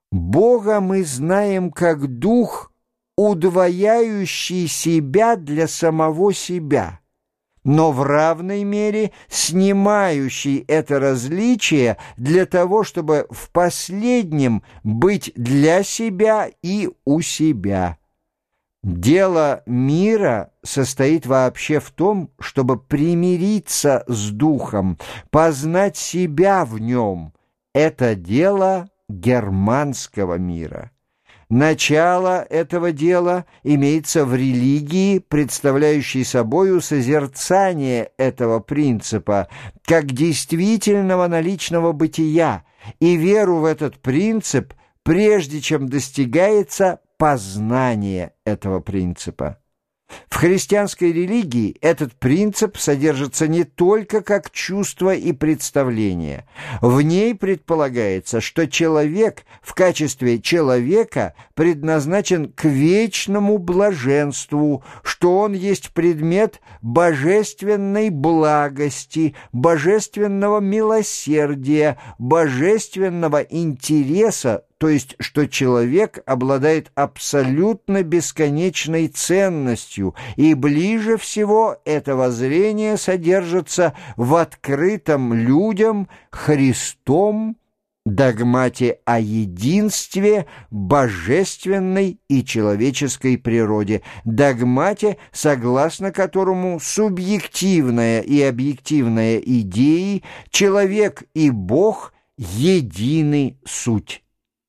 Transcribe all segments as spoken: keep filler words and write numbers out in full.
Бога мы знаем как дух, удвояющий себя для самого себя, но в равной мере снимающий это различие для того, чтобы в последнем быть для себя и у себя. Дело мира состоит вообще в том, чтобы примириться с духом, познать себя в нем. Это дело германского мира. Начало этого дела имеется в религии, представляющей собою созерцание этого принципа как действительного наличного бытия, и веру в этот принцип, прежде чем достигается познание этого принципа. В христианской религии этот принцип содержится не только как чувство и представление. В ней предполагается, что человек в качестве человека предназначен к вечному блаженству, что он есть предмет божественной благости, божественного милосердия, божественного интереса, то есть, что человек обладает абсолютно бесконечной ценностью, и ближе всего это воззрение содержится в открытом людям Христом догмате о единстве божественной и человеческой природе, догмате, согласно которому субъективная и объективная идеи, человек и Бог едины суть.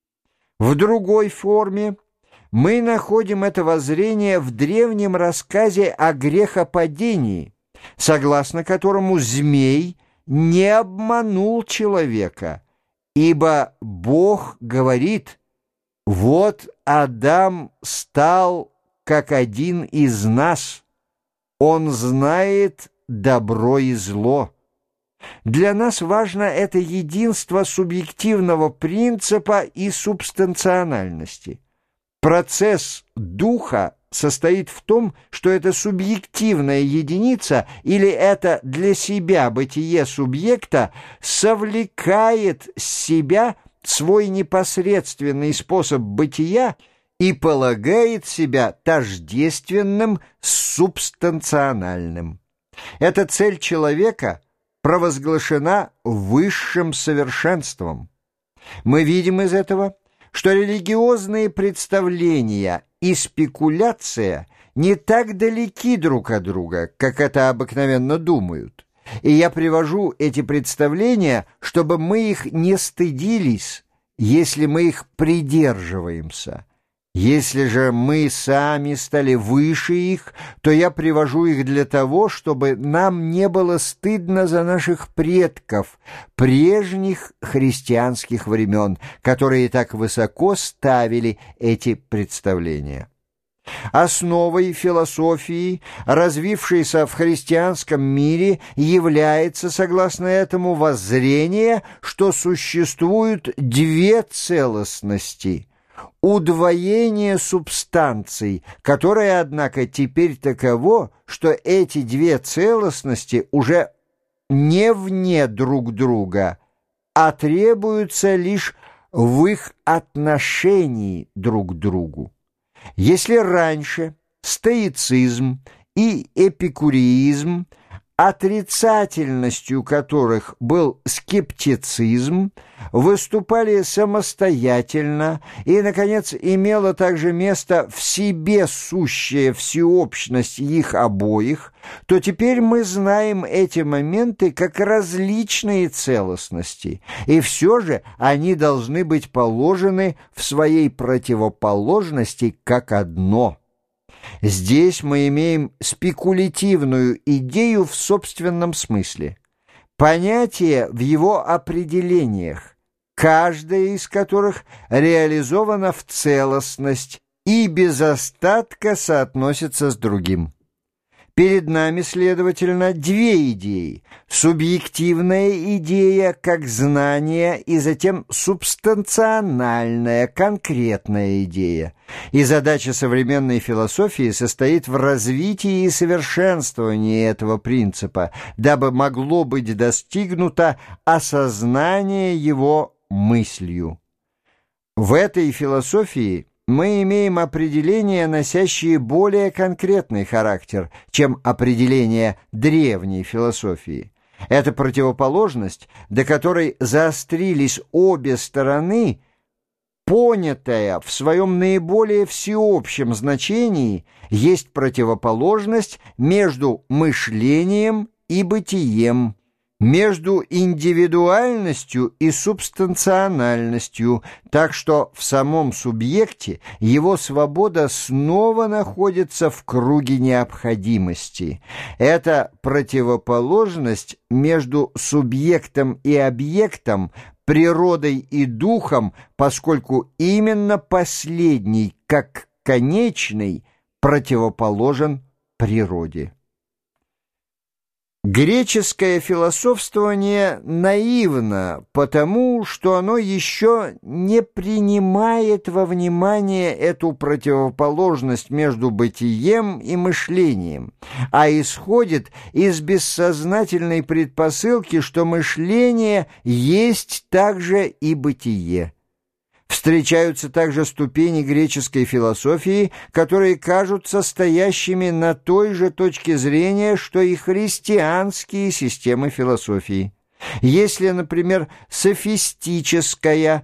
В другой форме мы находим это воззрение в древнем рассказе о грехопадении, согласно которому змей не обманул человека, ибо Бог говорит: «Вот Адам стал как один из нас, он знает добро и зло». Для нас важно это единство субъективного принципа и субстанциональности. Процесс духа состоит в том, что эта субъективная единица или это для себя бытие субъекта совлекает с себя свой непосредственный способ бытия и полагает себя тождественным с субстанциональным. Эта цель человека провозглашена высшим совершенством. Мы видим из этого, что религиозные представления и спекуляция не так далеки друг от друга, как это обыкновенно думают. И я привожу эти представления, чтобы мы их не стыдились, если мы их придерживаемся. Если же мы сами стали выше их, то я привожу их для того, чтобы нам не было стыдно за наших предков, прежних христианских времен, которые так высоко ставили эти представления. Основой философии, развившейся в христианском мире, является, согласно этому, воззрение, что существуют две целостности – удвоение субстанций, которое, однако, теперь таково, что эти две целостности уже не вне друг друга, а требуются лишь в их отношении друг к другу. Если раньше стоицизм и эпикуреизм, отрицательностью которых был скептицизм, выступали самостоятельно и, наконец, имела также место в себе сущая всеобщность их обоих, то теперь мы знаем эти моменты как различные целостности, и все же они должны быть положены в своей противоположности как одно. Здесь мы имеем спекулятивную идею в собственном смысле, понятие в его определениях, каждое из которых реализовано в целостность и без остатка соотносится с другим. Перед нами, следовательно, две идеи: субъективная идея как знание и затем субстанциональная, конкретная идея. И задача современной философии состоит в развитии и совершенствовании этого принципа, дабы могло быть достигнуто осознание его мыслью. В этой философии мы имеем определения, носящие более конкретный характер, чем определения древней философии. Эта противоположность, до которой заострились обе стороны, понятая в своем наиболее всеобщем значении, есть противоположность между мышлением и бытием, между индивидуальностью и субстанциональностью, так что в самом субъекте его свобода снова находится в круге необходимости. Это противоположность между субъектом и объектом, природой и духом, поскольку именно последний, как конечный, противоположен природе. Греческое философствование наивно, потому что оно еще не принимает во внимание эту противоположность между бытием и мышлением, а исходит из бессознательной предпосылки, что мышление есть также и бытие. Встречаются также ступени греческой философии, которые кажутся стоящими на той же точке зрения, что и христианские системы философии. Если, например, софистическая,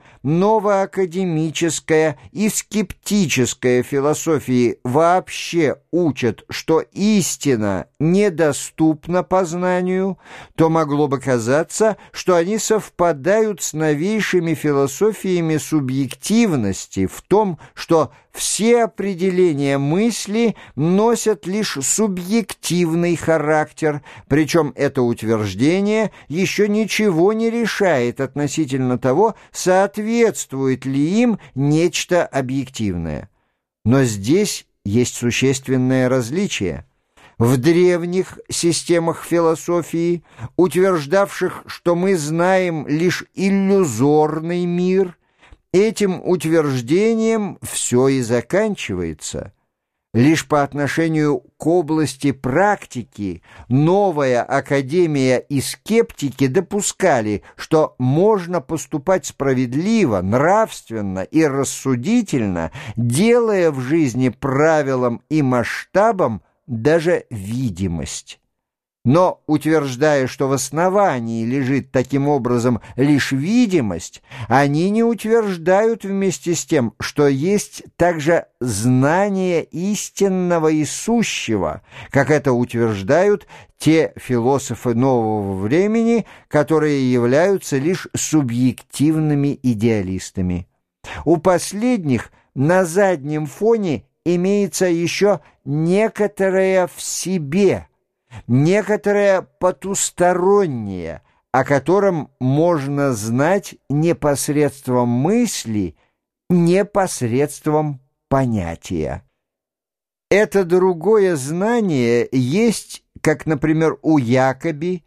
новоакадемическая и скептическая философии вообще учат, что истина недоступна познанию, то могло бы казаться, что они совпадают с новейшими философиями субъективности в том, что все определения мысли носят лишь субъективный характер, причем это утверждение еще ничего не решает относительно того, соответствует ли им нечто объективное. Но здесь есть существенное различие. В древних системах философии, утверждавших, что мы знаем лишь иллюзорный мир, этим утверждением все и заканчивается. Лишь по отношению к области практики новая академия и скептики допускали, что можно поступать справедливо, нравственно и рассудительно, делая в жизни правилом и масштабом даже видимость. Но, утверждая, что в основании лежит таким образом лишь видимость, они не утверждают вместе с тем, что есть также знание истинного и сущего, как это утверждают те философы нового времени, которые являются лишь субъективными идеалистами. У последних на заднем фоне имеется еще некоторое в себе, некоторое потустороннее, о котором можно знать не посредством мысли, не посредством понятия. Это другое знание есть, как, например, у Якоби,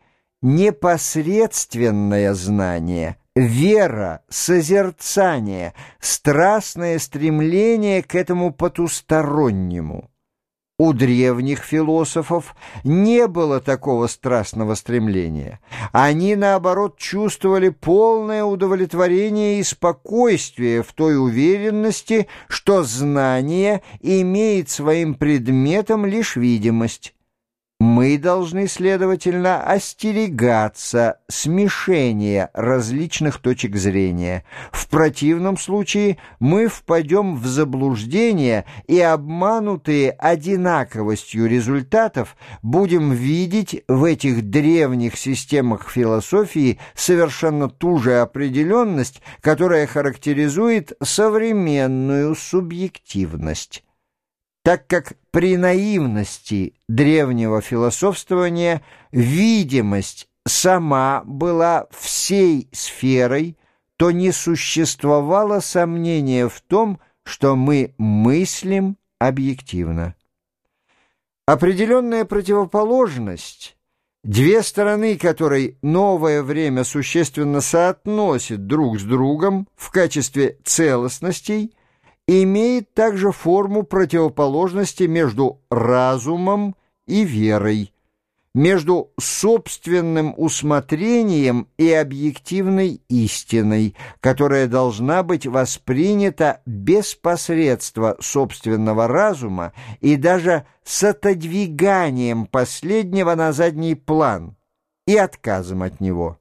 непосредственное знание, вера, созерцание, страстное стремление к этому потустороннему. У древних философов не было такого страстного стремления. Они, наоборот, чувствовали полное удовлетворение и спокойствие в той уверенности, что знание имеет своим предметом лишь видимость. Мы должны, следовательно, остерегаться смешения различных точек зрения. В противном случае мы впадем в заблуждение и, обманутые одинаковостью результатов, будем видеть в этих древних системах философии совершенно ту же определенность, которая характеризует современную субъективность. Так как при наивности древнего философствования видимость сама была всей сферой, то не существовало сомнения в том, что мы мыслим объективно. Определенная противоположность, две стороны которой новое время существенно соотносит друг с другом в качестве целостностей, имеет также форму противоположности между разумом и верой, между собственным усмотрением и объективной истиной, которая должна быть воспринята без посредства собственного разума и даже с отодвиганием последнего на задний план и отказом от него.